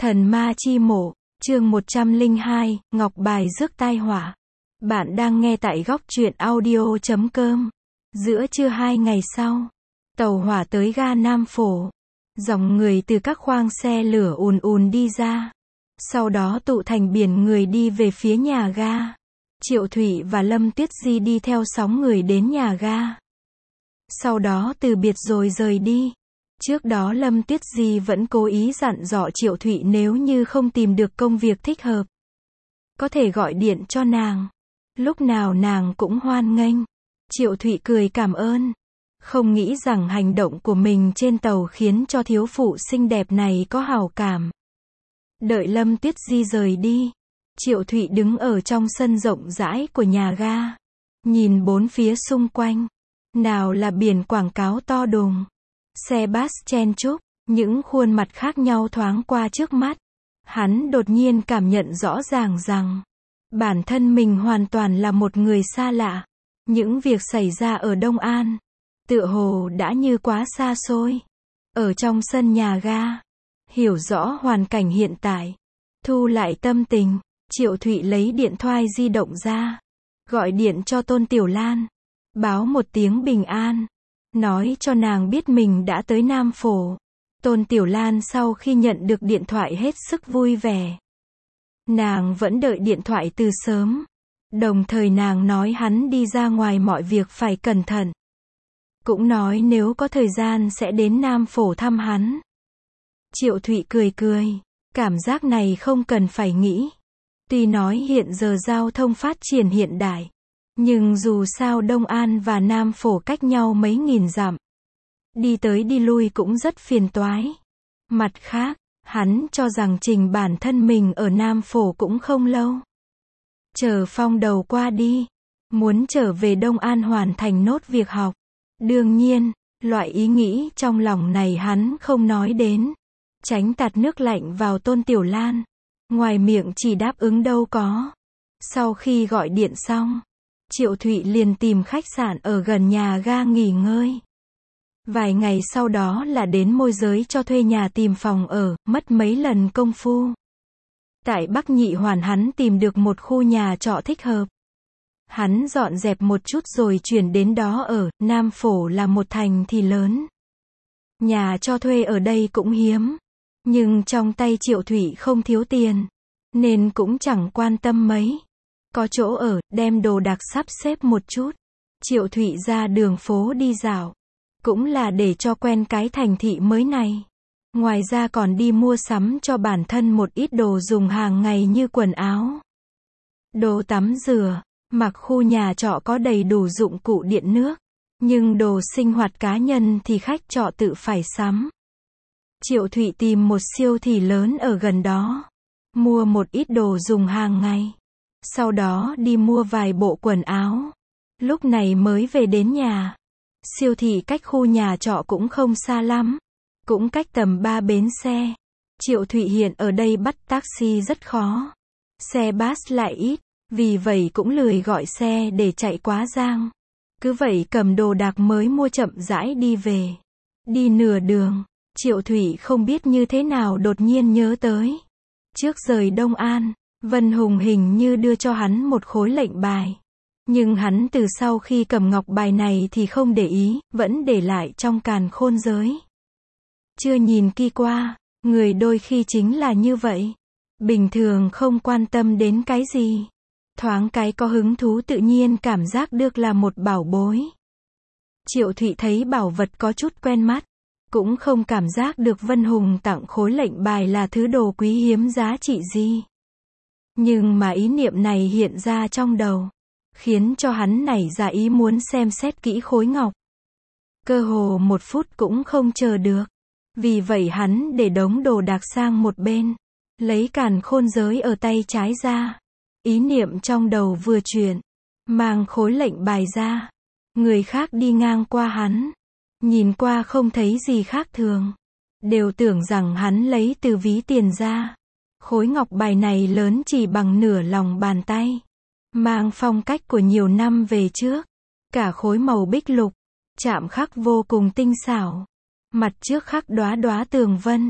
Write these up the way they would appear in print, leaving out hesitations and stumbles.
Thần ma chi mộ, chương 102, Ngọc bài rước tai họa. Bạn đang nghe tại góc truyện audio.com. Giữa trưa 2 ngày sau, tàu hỏa tới ga Nam Phổ. Dòng người từ các khoang xe lửa ùn ùn đi ra. Sau đó tụ thành biển người đi về phía nhà ga. Triệu Thụy và Lâm Tuyết Di đi theo sóng người đến nhà ga. Sau đó từ biệt rồi rời đi. Trước đó Lâm Tuyết Di vẫn cố ý dặn dò Triệu Thụy nếu như không tìm được công việc thích hợp, có thể gọi điện cho nàng. Lúc nào nàng cũng hoan nghênh. Triệu Thụy cười cảm ơn. Không nghĩ rằng hành động của mình trên tàu khiến cho thiếu phụ xinh đẹp này có hảo cảm. Đợi Lâm Tuyết Di rời đi, Triệu Thụy đứng ở trong sân rộng rãi của nhà ga. Nhìn bốn phía xung quanh. Nào là biển quảng cáo to đùng, xe bus chen chúc, những khuôn mặt khác nhau thoáng qua trước mắt. Hắn đột nhiên cảm nhận rõ ràng rằng bản thân mình hoàn toàn là một người xa lạ. Những việc xảy ra ở Đông An tựa hồ đã như quá xa xôi. Ở trong sân nhà ga, hiểu rõ hoàn cảnh hiện tại, thu lại tâm tình, Triệu Thụy lấy điện thoại di động ra, gọi điện cho Tôn Tiểu Lan, báo một tiếng bình an, nói cho nàng biết mình đã tới Nam Phổ. Tôn Tiểu Lan sau khi nhận được điện thoại hết sức vui vẻ. Nàng vẫn đợi điện thoại từ sớm. Đồng thời nàng nói hắn đi ra ngoài mọi việc phải cẩn thận. Cũng nói nếu có thời gian sẽ đến Nam Phổ thăm hắn. Triệu Thụy cười cười. Cảm giác này không cần phải nghĩ. Tuy nói hiện giờ giao thông phát triển hiện đại, nhưng dù sao Đông An và Nam Phổ cách nhau mấy nghìn dặm. Đi tới đi lui cũng rất phiền toái. Mặt khác, hắn cho rằng trình bản thân mình ở Nam Phổ cũng không lâu. Chờ phong đầu qua đi, muốn trở về Đông An hoàn thành nốt việc học. Đương nhiên, loại ý nghĩ trong lòng này hắn không nói đến. Tránh tạt nước lạnh vào Tôn Tiểu Lan. Ngoài miệng chỉ đáp ứng đâu có. Sau khi gọi điện xong, Triệu Thụy liền tìm khách sạn ở gần nhà ga nghỉ ngơi. Vài ngày sau đó là đến môi giới cho thuê nhà tìm phòng ở, mất mấy lần công phu. Tại Bắc Nhị Hoàn hắn tìm được một khu nhà trọ thích hợp. Hắn dọn dẹp một chút rồi chuyển đến đó ở. Nam Phổ là một thành thị lớn. Nhà cho thuê ở đây cũng hiếm. Nhưng trong tay Triệu Thụy không thiếu tiền, nên cũng chẳng quan tâm mấy. Có chỗ ở, đem đồ đạc sắp xếp một chút. Triệu Thụy ra đường phố đi dạo. Cũng là để cho quen cái thành thị mới này. Ngoài ra còn đi mua sắm cho bản thân một ít đồ dùng hàng ngày như quần áo, đồ tắm rửa. Mặc khu nhà trọ có đầy đủ dụng cụ điện nước. Nhưng đồ sinh hoạt cá nhân thì khách trọ tự phải sắm. Triệu Thụy tìm một siêu thị lớn ở gần đó. Mua một ít đồ dùng hàng ngày. Sau đó đi mua vài bộ quần áo. Lúc này mới về đến nhà. Siêu thị cách khu nhà trọ cũng không xa lắm. Cũng cách tầm 3 bến xe. Triệu Thụy hiện ở đây bắt taxi rất khó. Xe bus lại ít. Vì vậy cũng lười gọi xe để chạy quá giang. Cứ vậy cầm đồ đạc mới mua chậm rãi đi về. Đi nửa đường, Triệu Thụy không biết như thế nào đột nhiên nhớ tới. Trước rời Đông An, Vân Hùng hình như đưa cho hắn một khối lệnh bài. Nhưng hắn từ sau khi cầm ngọc bài này thì không để ý, vẫn để lại trong càn khôn giới. Chưa nhìn kỹ qua, người đôi khi chính là như vậy. Bình thường không quan tâm đến cái gì. Thoáng cái có hứng thú tự nhiên cảm giác được là một bảo bối. Triệu Thụy thấy bảo vật có chút quen mắt. Cũng không cảm giác được Vân Hùng tặng khối lệnh bài là thứ đồ quý hiếm giá trị gì. Nhưng mà ý niệm này hiện ra trong đầu, khiến cho hắn nảy ra ý muốn xem xét kỹ khối ngọc. Cơ hồ 1 phút cũng không chờ được. Vì vậy hắn để đống đồ đạc sang một bên. Lấy càn khôn giới ở tay trái ra. Ý niệm trong đầu vừa chuyển. Mang khối lệnh bài ra. Người khác đi ngang qua hắn. Nhìn qua không thấy gì khác thường. Đều tưởng rằng hắn lấy từ ví tiền ra. Khối ngọc bài này lớn chỉ bằng nửa lòng bàn tay. Mang phong cách của nhiều năm về trước. Cả khối màu bích lục. Chạm khắc vô cùng tinh xảo. Mặt trước khắc đóa đóa tường vân.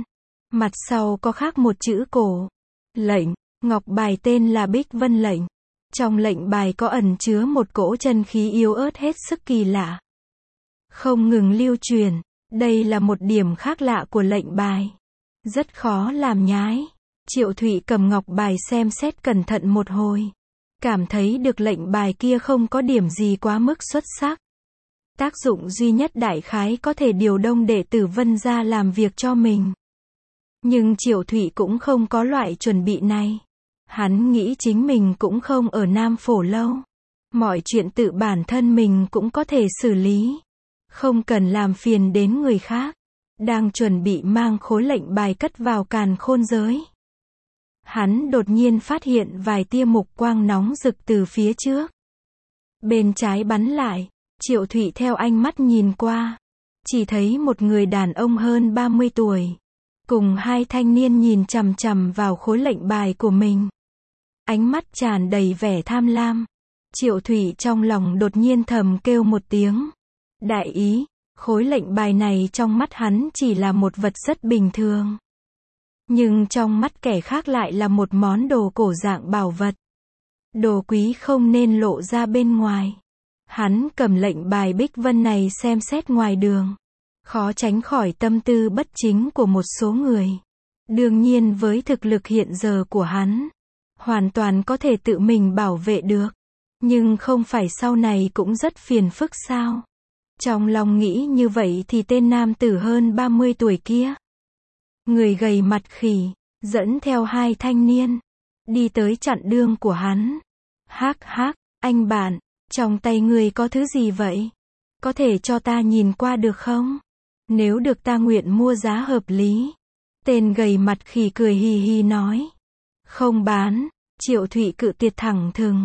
Mặt sau có khắc một chữ cổ. Lệnh, ngọc bài tên là Bích Vân lệnh. Trong lệnh bài có ẩn chứa một cỗ chân khí yếu ớt hết sức kỳ lạ. Không ngừng lưu truyền. Đây là một điểm khác lạ của lệnh bài. Rất khó làm nhái. Triệu Thụy cầm ngọc bài xem xét cẩn thận một hồi. Cảm thấy được lệnh bài kia không có điểm gì quá mức xuất sắc. Tác dụng duy nhất đại khái có thể điều động đệ tử Vân gia làm việc cho mình. Nhưng Triệu Thụy cũng không có loại chuẩn bị này. Hắn nghĩ chính mình cũng không ở Nam Phổ lâu. Mọi chuyện tự bản thân mình cũng có thể xử lý. Không cần làm phiền đến người khác. Đang chuẩn bị mang khối lệnh bài cất vào càn khôn giới. Hắn đột nhiên phát hiện vài tia mục quang nóng rực từ phía trước. Bên trái bắn lại, Triệu Thụy theo ánh mắt nhìn qua. Chỉ thấy một người đàn ông hơn 30 tuổi. Cùng hai thanh niên nhìn chằm chằm vào khối lệnh bài của mình. Ánh mắt tràn đầy vẻ tham lam. Triệu Thụy trong lòng đột nhiên thầm kêu một tiếng. Đại ý, khối lệnh bài này trong mắt hắn chỉ là một vật rất bình thường. Nhưng trong mắt kẻ khác lại là một món đồ cổ dạng bảo vật. Đồ quý không nên lộ ra bên ngoài. Hắn cầm lệnh bài Bích Vân này xem xét ngoài đường. Khó tránh khỏi tâm tư bất chính của một số người. Đương nhiên với thực lực hiện giờ của hắn, hoàn toàn có thể tự mình bảo vệ được. Nhưng không phải sau này cũng rất phiền phức sao? Trong lòng nghĩ như vậy thì tên nam tử hơn 30 tuổi kia, người gầy mặt khỉ, dẫn theo hai thanh niên, đi tới chặn đường của hắn. Hắc hắc, anh bạn, trong tay người có thứ gì vậy? Có thể cho ta nhìn qua được không? Nếu được ta nguyện mua giá hợp lý. Tên gầy mặt khỉ cười hì hì nói. Không bán. Triệu Thụy cự tuyệt thẳng thừng.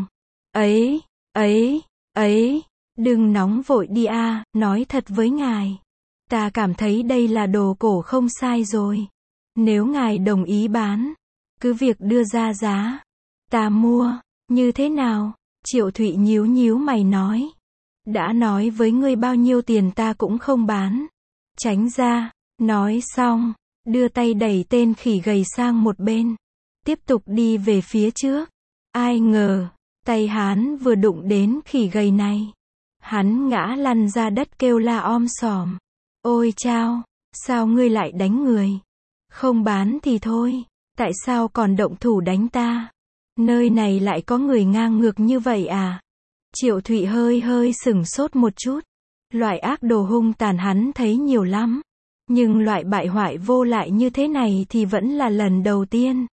Ấy, đừng nóng vội đi a, nói thật với ngài. Ta cảm thấy đây là đồ cổ không sai rồi. Nếu ngài đồng ý bán, cứ việc đưa ra giá. Ta mua, như thế nào? Triệu Thụy nhíu nhíu mày nói. Đã nói với ngươi bao nhiêu tiền ta cũng không bán. Tránh ra, nói xong, đưa tay đẩy tên khỉ gầy sang một bên. Tiếp tục đi về phía trước. Ai ngờ, tay hắn vừa đụng đến khỉ gầy này. Hắn ngã lăn ra đất kêu la om sòm. Ôi chao, sao ngươi lại đánh người? Không bán thì thôi, tại sao còn động thủ đánh ta? Nơi này lại có người ngang ngược như vậy à? Triệu Thụy hơi sửng sốt một chút. Loại ác đồ hung tàn hắn thấy nhiều lắm. Nhưng loại bại hoại vô lại như thế này thì vẫn là lần đầu tiên.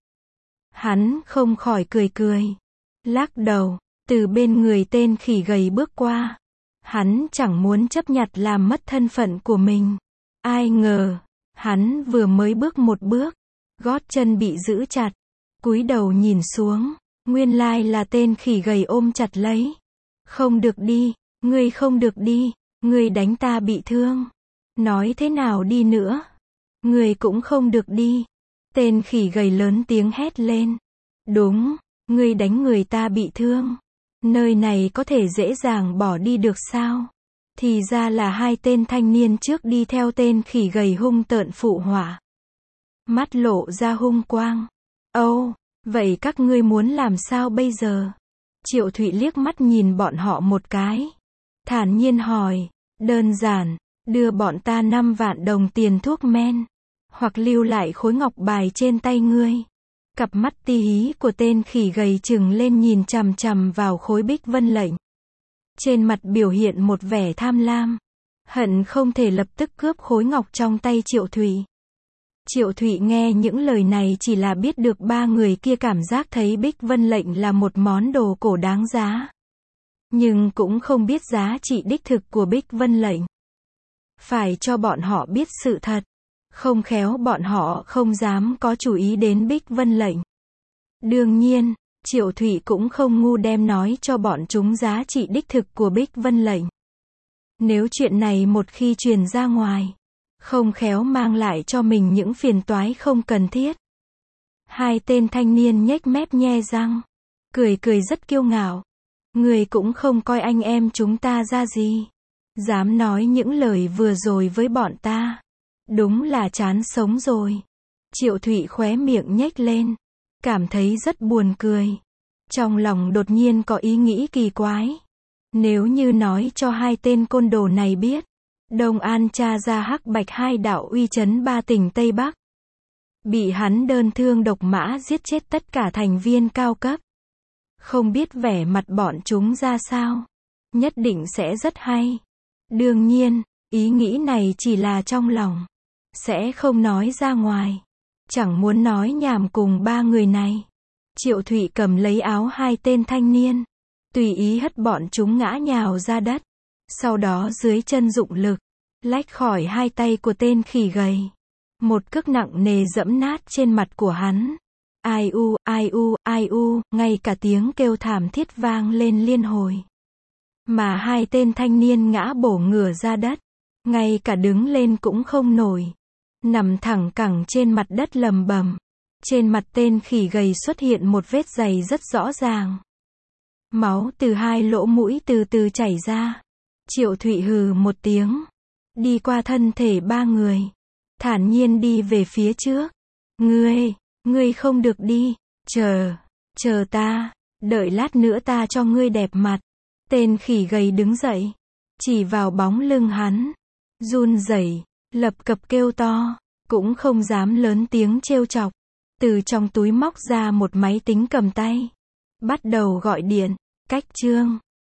Hắn không khỏi cười. Lắc đầu, từ bên người tên khỉ gầy bước qua. Hắn chẳng muốn chấp nhặt làm mất thân phận của mình. Ai ngờ, hắn vừa mới bước một bước, gót chân bị giữ chặt. Cúi đầu nhìn xuống, nguyên lai là tên khỉ gầy ôm chặt lấy. Không được đi, ngươi không được đi, ngươi đánh ta bị thương. Nói thế nào đi nữa, ngươi cũng không được đi. Tên khỉ gầy lớn tiếng hét lên. Đúng, ngươi đánh người ta bị thương. Nơi này có thể dễ dàng bỏ đi được sao? Thì ra là hai tên thanh niên trước đi theo tên khỉ gầy hung tợn phụ họa. Mắt lộ ra hung quang. Âu, vậy các ngươi muốn làm sao bây giờ? Triệu Thụy liếc mắt nhìn bọn họ một cái. Thản nhiên hỏi, đơn giản, đưa bọn ta 5 vạn đồng tiền thuốc men. Hoặc lưu lại khối ngọc bài trên tay ngươi. Cặp mắt ti hí của tên khỉ gầy trừng lên nhìn chằm chằm vào khối Bích Vân lệnh. Trên mặt biểu hiện một vẻ tham lam. Hận không thể lập tức cướp khối ngọc trong tay Triệu Thụy. Triệu Thụy nghe những lời này chỉ là biết được ba người kia cảm giác thấy Bích Vân lệnh là một món đồ cổ đáng giá. Nhưng cũng không biết giá trị đích thực của Bích Vân lệnh. Phải cho bọn họ biết sự thật. Không khéo bọn họ không dám có chủ ý đến Bích Vân lệnh. Đương nhiên, Triệu Thụy cũng không ngu đem nói cho bọn chúng giá trị đích thực của Bích Vân lệnh. Nếu chuyện này một khi truyền ra ngoài, không khéo mang lại cho mình những phiền toái không cần thiết. Hai tên thanh niên nhếch mép nhe răng, cười rất kiêu ngạo. Người cũng không coi anh em chúng ta ra gì. Dám nói những lời vừa rồi với bọn ta. Đúng là chán sống rồi. Triệu Thụy khóe miệng nhếch lên, cảm thấy rất buồn cười. Trong lòng đột nhiên có ý nghĩ kỳ quái. Nếu như nói cho hai tên côn đồ này biết, Đông An tra ra Hắc Bạch hai đạo uy chấn ba tỉnh Tây Bắc, bị hắn đơn thương độc mã giết chết tất cả thành viên cao cấp, không biết vẻ mặt bọn chúng ra sao. Nhất định sẽ rất hay. Đương nhiên, ý nghĩ này chỉ là trong lòng, sẽ không nói ra ngoài. Chẳng muốn nói nhảm cùng ba người này. Triệu Thụy cầm lấy áo hai tên thanh niên, tùy ý hất bọn chúng ngã nhào ra đất. Sau đó dưới chân dụng lực, lách khỏi hai tay của tên khỉ gầy. Một cước nặng nề dẫm nát trên mặt của hắn. Ai u, ai u, ai u, ngay cả tiếng kêu thảm thiết vang lên liên hồi. Mà hai tên thanh niên ngã bổ ngửa ra đất, ngay cả đứng lên cũng không nổi, nằm thẳng cẳng trên mặt đất lầm bầm. Trên mặt tên khỉ gầy xuất hiện một vết dày rất rõ ràng. Máu từ hai lỗ mũi từ từ chảy ra. Triệu Thụy hừ một tiếng, đi qua thân thể ba người, thản nhiên đi về phía trước. Ngươi không được đi, chờ ta, đợi lát nữa ta cho ngươi đẹp mặt. Tên khỉ gầy đứng dậy, chỉ vào bóng lưng hắn, run rẩy, lập cập kêu to, cũng không dám lớn tiếng trêu chọc. Từ trong túi móc ra một máy tính cầm tay, bắt đầu gọi điện. Cách chương